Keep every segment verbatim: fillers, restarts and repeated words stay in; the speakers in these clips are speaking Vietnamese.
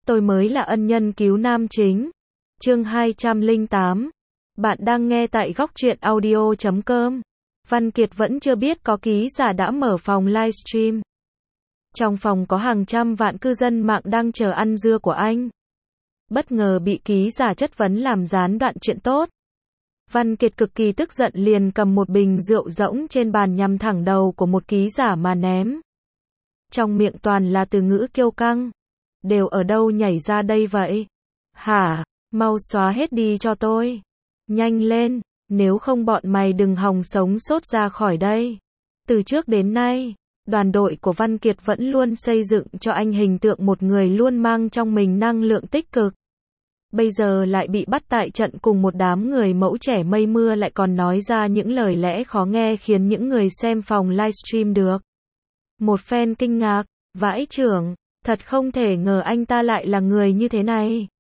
Tôi mới là ân nhân cứu nam chính. Chương hai trăm lẻ tám. Bạn đang nghe tại góc truyện audio chấm com. Văn Kiệt vẫn chưa biết có ký giả đã mở phòng livestream. Trong phòng có hàng trăm vạn cư dân mạng đang chờ ăn dưa của anh. Bất ngờ bị ký giả chất vấn làm gián đoạn chuyện tốt. Văn Kiệt cực kỳ tức giận liền cầm một bình rượu rỗng trên bàn nhằm thẳng đầu của một ký giả mà ném. Trong miệng toàn là từ ngữ kiêu căng. Đều ở đâu nhảy ra đây vậy? Hả? Mau xóa hết đi cho tôi. Nhanh lên, nếu không bọn mày đừng hòng sống sót ra khỏi đây. Từ trước đến nay, đoàn đội của Văn Kiệt vẫn luôn xây dựng cho anh hình tượng một người luôn mang trong mình năng lượng tích cực. Bây giờ lại bị bắt tại trận cùng một đám người mẫu trẻ mây mưa lại còn nói ra những lời lẽ khó nghe khiến những người xem phòng livestream được. Một fan kinh ngạc, vãi chưởng, thật không thể ngờ anh ta lại là người như thế này.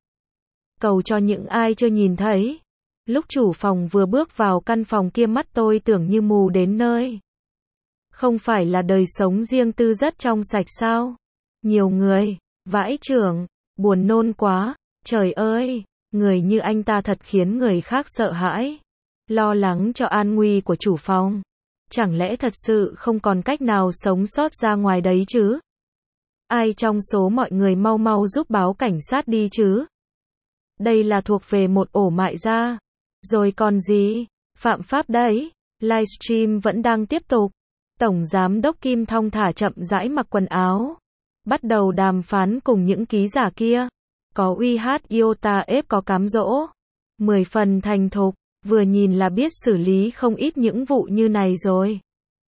Cầu cho những ai chưa nhìn thấy. Lúc chủ phòng vừa bước vào căn phòng kia mắt tôi tưởng như mù đến nơi. Không phải là đời sống riêng tư rất trong sạch sao? Nhiều người, vãi chưởng, buồn nôn quá, trời ơi, người như anh ta thật khiến người khác sợ hãi. Lo lắng cho an nguy của chủ phòng. Chẳng lẽ thật sự không còn cách nào sống sót ra ngoài đấy chứ? Ai trong số mọi người mau mau giúp báo cảnh sát đi chứ? Đây là thuộc về một ổ mại gia. Rồi còn gì? Phạm pháp đấy. Livestream vẫn đang tiếp tục. Tổng giám đốc Kim thong thả chậm rãi mặc quần áo. Bắt đầu đàm phán cùng những ký giả kia. Có uy hát iota ép có cám dỗ. Mười phần thành thục. Vừa nhìn là biết xử lý không ít những vụ như này rồi.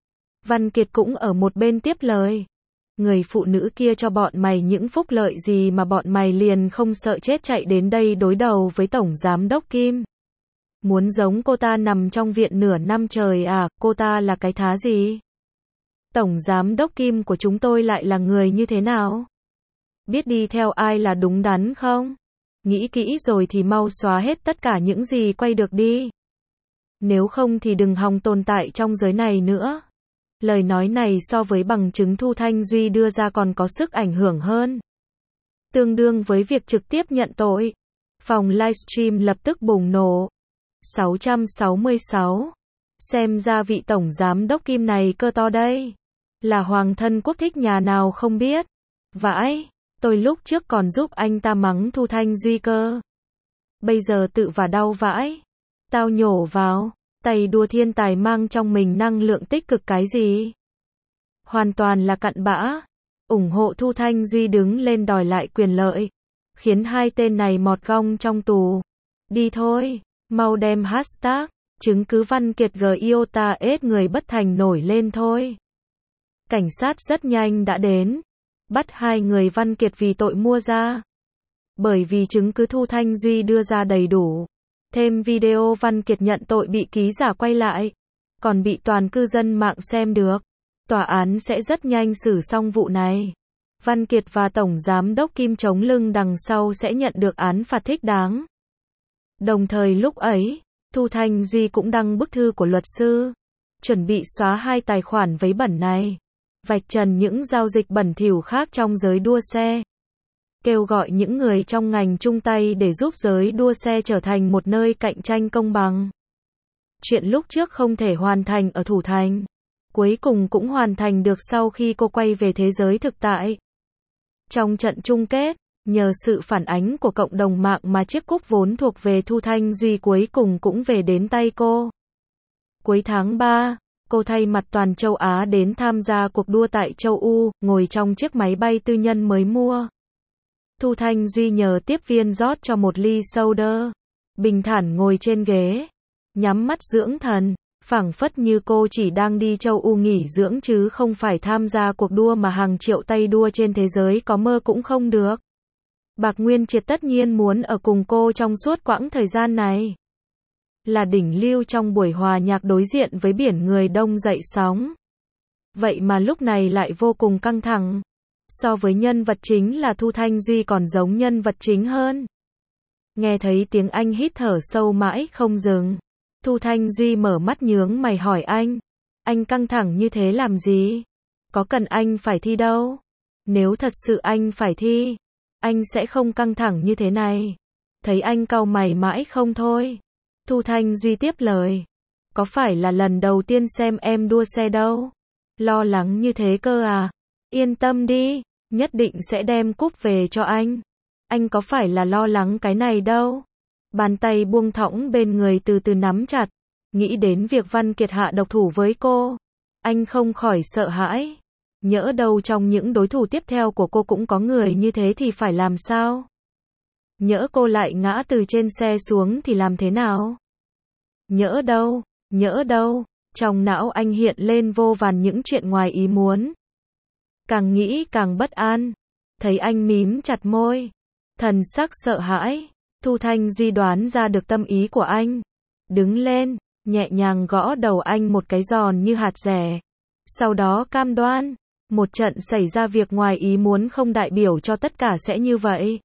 Văn Kiệt cũng ở một bên tiếp lời. Người phụ nữ kia cho bọn mày những phúc lợi gì mà bọn mày liền không sợ chết chạy đến đây đối đầu với Tổng Giám đốc Kim. Muốn giống cô ta nằm trong viện nửa năm trời à, cô ta là cái thá gì? Tổng Giám đốc Kim của chúng tôi lại là người như thế nào? Biết đi theo ai là đúng đắn không? Nghĩ kỹ rồi thì mau xóa hết tất cả những gì quay được đi. Nếu không thì đừng hòng tồn tại trong giới này nữa. Lời nói này so với bằng chứng Thu Thanh Duy đưa ra còn có sức ảnh hưởng hơn. Tương đương với việc trực tiếp nhận tội. Phòng livestream lập tức bùng nổ. sáu trăm sáu mươi sáu. Xem ra vị tổng giám đốc Kim này cơ to đây. Là hoàng thân quốc thích nhà nào không biết. Vãi, tôi lúc trước còn giúp anh ta mắng Thu Thanh Duy cơ. Bây giờ tự vả đau vãi. Tao nhổ vào. Tay đua thiên tài mang trong mình năng lượng tích cực cái gì? Hoàn toàn là cặn bã. ủng hộ Thu Thanh Duy đứng lên đòi lại quyền lợi. Khiến hai tên này mọt gong trong tù. Đi thôi, mau đem hashtag, chứng cứ Văn Kiệt G iota ết người bất thành nổi lên thôi. Cảnh sát rất nhanh đã đến. Bắt hai người Văn Kiệt vì tội mua ra. Bởi vì chứng cứ Thu Thanh Duy đưa ra đầy đủ. Thêm video Văn Kiệt nhận tội bị ký giả quay lại. Còn bị toàn cư dân mạng xem được. Tòa án sẽ rất nhanh xử xong vụ này. Văn Kiệt và Tổng Giám đốc Kim chống lưng đằng sau sẽ nhận được án phạt thích đáng. Đồng thời lúc ấy, Thu Thanh Duy cũng đăng bức thư của luật sư. Chuẩn bị xóa hai tài khoản vấy bẩn này. Vạch trần những giao dịch bẩn thỉu khác trong giới đua xe. Kêu gọi những người trong ngành chung tay để giúp giới đua xe trở thành một nơi cạnh tranh công bằng. Chuyện lúc trước không thể hoàn thành ở Thủ Thành. Cuối cùng cũng hoàn thành được sau khi cô quay về thế giới thực tại. Trong trận chung kết, nhờ sự phản ánh của cộng đồng mạng mà chiếc cúp vốn thuộc về Thu Thanh Duy cuối cùng cũng về đến tay cô. Cuối tháng ba, cô thay mặt toàn châu Á đến tham gia cuộc đua tại châu Âu, ngồi trong chiếc máy bay tư nhân mới mua. Thu Thanh Duy nhờ tiếp viên rót cho một ly soda. Bình thản ngồi trên ghế. Nhắm mắt dưỡng thần. Phảng phất như cô chỉ đang đi châu Âu nghỉ dưỡng chứ không phải tham gia cuộc đua mà hàng triệu tay đua trên thế giới có mơ cũng không được. Bạc Nguyên Triệt tất nhiên muốn ở cùng cô trong suốt quãng thời gian này. Là đỉnh lưu trong buổi hòa nhạc đối diện với biển người đông dậy sóng. Vậy mà lúc này lại vô cùng căng thẳng. So với nhân vật chính là Thu Thanh Duy còn giống nhân vật chính hơn. Nghe thấy tiếng anh hít thở sâu mãi không dừng. Thu Thanh Duy mở mắt nhướng mày hỏi anh. Anh căng thẳng như thế làm gì? Có cần anh phải thi đâu? Nếu thật sự anh phải thi, anh sẽ không căng thẳng như thế này. Thấy anh cau mày mãi không thôi. Thu Thanh Duy tiếp lời. Có phải là lần đầu tiên xem em đua xe đâu? Lo lắng như thế cơ à? Yên tâm đi, nhất định sẽ đem cúp về cho anh. Anh có phải là lo lắng cái này đâu. Bàn tay buông thõng bên người từ từ nắm chặt. Nghĩ đến việc Văn Kiệt hạ độc thủ với cô. Anh không khỏi sợ hãi. Nhỡ đâu trong những đối thủ tiếp theo của cô cũng có người như thế thì phải làm sao? Nhỡ cô lại ngã từ trên xe xuống thì làm thế nào? Nhỡ đâu, nhỡ đâu, trong não anh hiện lên vô vàn những chuyện ngoài ý muốn. Càng nghĩ càng bất an, thấy anh mím chặt môi, thần sắc sợ hãi, Thu Thanh Duy đoán ra được tâm ý của anh. Đứng lên, nhẹ nhàng gõ đầu anh một cái giòn như hạt dẻ. Sau đó cam đoan, một trận xảy ra việc ngoài ý muốn không đại biểu cho tất cả sẽ như vậy.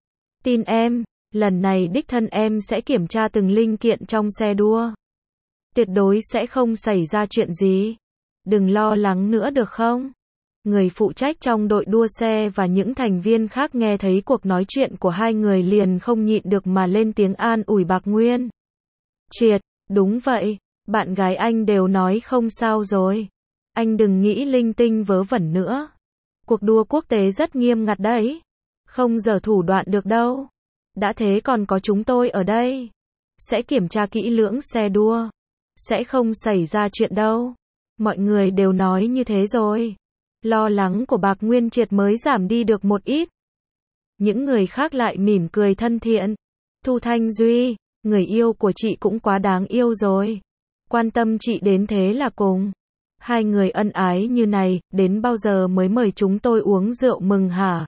Tin em, lần này đích thân em sẽ kiểm tra từng linh kiện trong xe đua. Tuyệt đối sẽ không xảy ra chuyện gì. Đừng lo lắng nữa được không? Người phụ trách trong đội đua xe và những thành viên khác nghe thấy cuộc nói chuyện của hai người liền không nhịn được mà lên tiếng an ủi Bạc Nguyên. Triệt, đúng vậy, bạn gái anh đều nói không sao rồi. Anh đừng nghĩ linh tinh vớ vẩn nữa. Cuộc đua quốc tế rất nghiêm ngặt đấy. Không giở thủ đoạn được đâu. Đã thế còn có chúng tôi ở đây. Sẽ kiểm tra kỹ lưỡng xe đua. Sẽ không xảy ra chuyện đâu. Mọi người đều nói như thế rồi. Lo lắng của Bạc Nguyên Triệt mới giảm đi được một ít. Những người khác lại mỉm cười thân thiện. Thu Thanh Duy, người yêu của chị cũng quá đáng yêu rồi. Quan tâm chị đến thế là cùng. Hai người ân ái như này, đến bao giờ mới mời chúng tôi uống rượu mừng hả?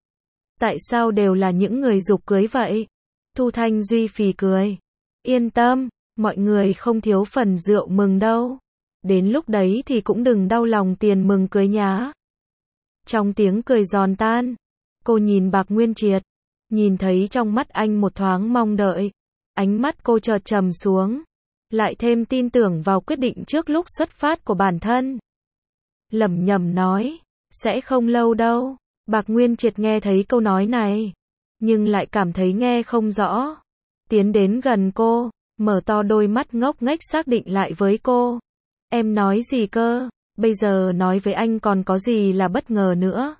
Tại sao đều là những người giục cưới vậy? Thu Thanh Duy phì cười. Yên tâm, mọi người không thiếu phần rượu mừng đâu. Đến lúc đấy thì cũng đừng đau lòng tiền mừng cưới nhá. Trong tiếng cười giòn tan, cô nhìn Bạc Nguyên Triệt, nhìn thấy trong mắt anh một thoáng mong đợi. Ánh mắt cô chợt trầm xuống, lại thêm tin tưởng vào quyết định trước lúc xuất phát của bản thân. Lẩm nhẩm nói, sẽ không lâu đâu. Bạc Nguyên Triệt nghe thấy câu nói này, nhưng lại cảm thấy nghe không rõ. Tiến đến gần cô, mở to đôi mắt ngốc nghếch xác định lại với cô. Em nói gì cơ? Bây giờ nói với anh còn có gì là bất ngờ nữa?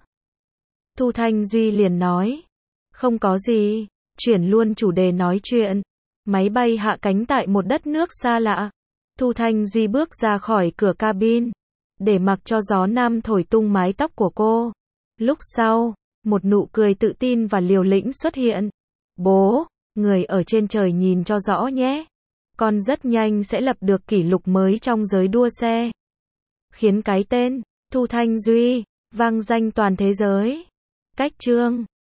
Thu Thanh Duy liền nói, không có gì, chuyển luôn chủ đề nói chuyện. Máy bay hạ cánh tại một đất nước xa lạ. Thu Thanh Duy bước ra khỏi cửa cabin, để mặc cho gió nam thổi tung mái tóc của cô. Lúc sau, một nụ cười tự tin và liều lĩnh xuất hiện. Bố, người ở trên trời nhìn cho rõ nhé. Con rất nhanh sẽ lập được kỷ lục mới trong giới đua xe. Khiến cái tên, Thu Thanh Duy, vang danh toàn thế giới. Cách chương